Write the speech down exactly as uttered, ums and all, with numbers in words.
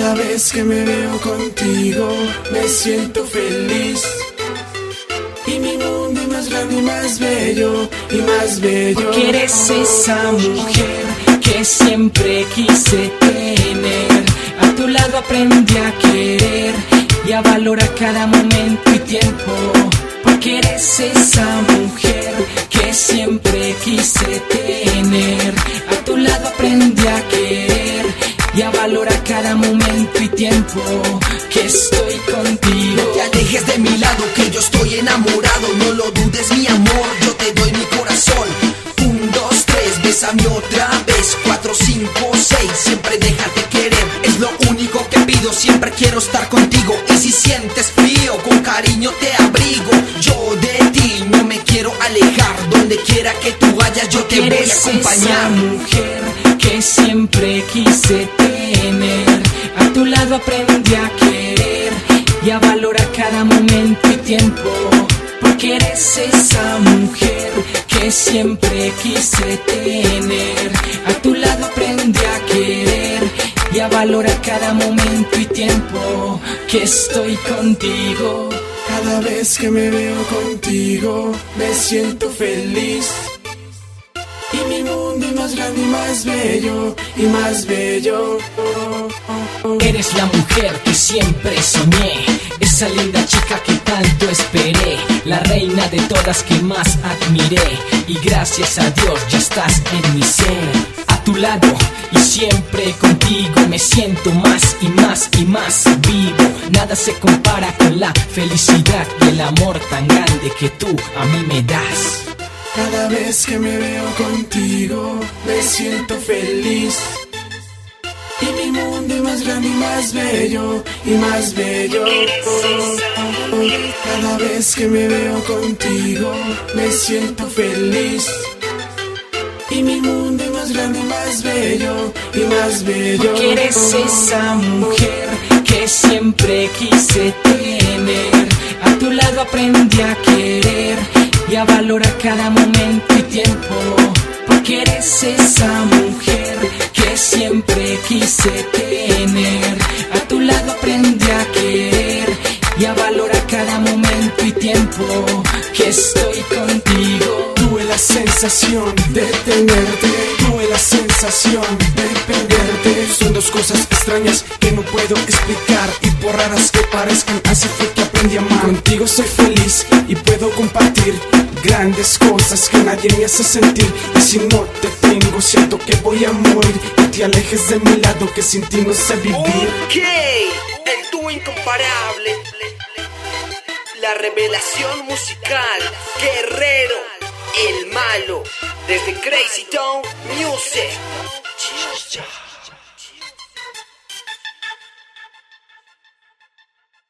Cada vez que me veo contigo me siento feliz. Y mi mundo es más grande y más bello, y más bello. Porque eres esa mujer que siempre quise tener. A tu lado aprendí a querer y a valorar cada momento y tiempo. Porque eres esa mujer que siempre quise tener. A tu lado aprendí a querer y a valorar cada momento y tiempo que estoy contigo. No te alejes de mi lado, que yo estoy enamorado. No lo dudes, mi amor, yo te doy mi corazón. Un, dos, tres, bésame otra vez. Cuatro, cinco, seis, siempre déjate querer. Es lo único que pido, siempre quiero estar contigo. Y si sientes frío, con cariño te abrigo. Yo de ti no me quiero alejar. Donde quiera que tú vayas, yo te voy a acompañar. Esa mujer que siempre quise tener. A tu lado aprendí a querer y a valorar cada momento y tiempo. Porque eres esa mujer que siempre quise tener. A tu lado aprendí a querer y a valorar cada momento y tiempo que estoy contigo. Cada vez que me veo contigo me siento feliz. Y mi mundo es más grande y más bello, y más bello. Eres la mujer que siempre soñé, esa linda chica que tanto esperé, la reina de todas que más admiré. Y gracias a Dios ya estás en mi ser. A tu lado y siempre contigo me siento más y más y más vivo. Nada se compara con la felicidad y el amor tan grande que tú a mí me das. Cada vez que me veo contigo me siento feliz. Y mi mundo es más grande y más bello, y más bello. Cada vez que me veo contigo me siento feliz. Y mi mundo es más grande y más bello, y más bello. Porque eres esa mujer que siempre quise tener. A tu lado aprendí a querer y a valorar cada momento y tiempo. Porque eres esa mujer que siempre quise tener. A tu lado aprendí a querer y a valorar cada momento y tiempo que estoy contigo. Tuve la sensación de tenerte, tuve la sensación de perderte. Son dos cosas extrañas que no puedo explicar, y por raras que parezcan, así fue que aprendí a amar. Contigo soy feliz y puedo compartir grandes cosas que nadie me hace sentir. Y si no te tengo, siento que voy a morir. Y te alejes de mi lado, que sin ti no sé vivir. Ok, el dúo incomparable, la revelación musical, Guerrero, el malo, desde Crazy Town Music.